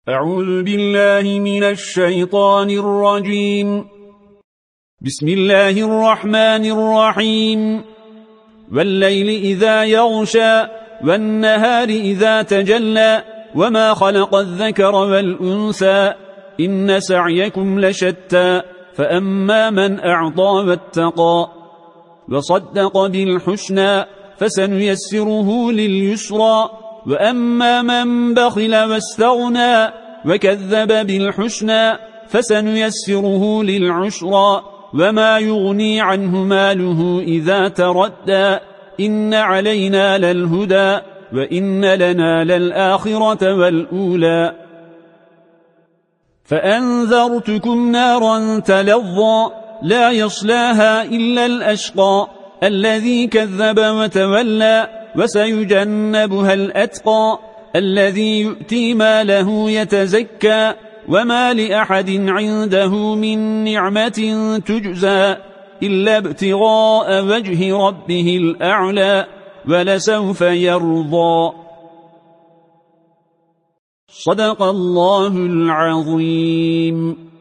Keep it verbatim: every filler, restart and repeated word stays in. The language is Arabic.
أعوذ بالله من الشيطان الرجيم. بسم الله الرحمن الرحيم. والليل إذا يغشى والنهار إذا تجلى وما خلق الذكر والأنثى إن سعيكم لشتى فأما من أعطى واتقى وصدق بالحسنى فسنيسره لليسرى وأما من بخل واستغنى وكذب بالحسنى فسنيسره للعسرى وما يغني عنه ماله إذا تردى إن علينا للهدى وإن لنا للآخرة والأولى فأنذرتكم نارا تلظى لا يصلاها إلا الأشقى الذي كذب وتولى وسيجنبها الأتقى الذي يؤتي ماله يتزكى وما لأحد عنده من نعمة تجزى إلا ابتغاء وجه ربه الأعلى ولسوف يرضى. صدق الله العظيم.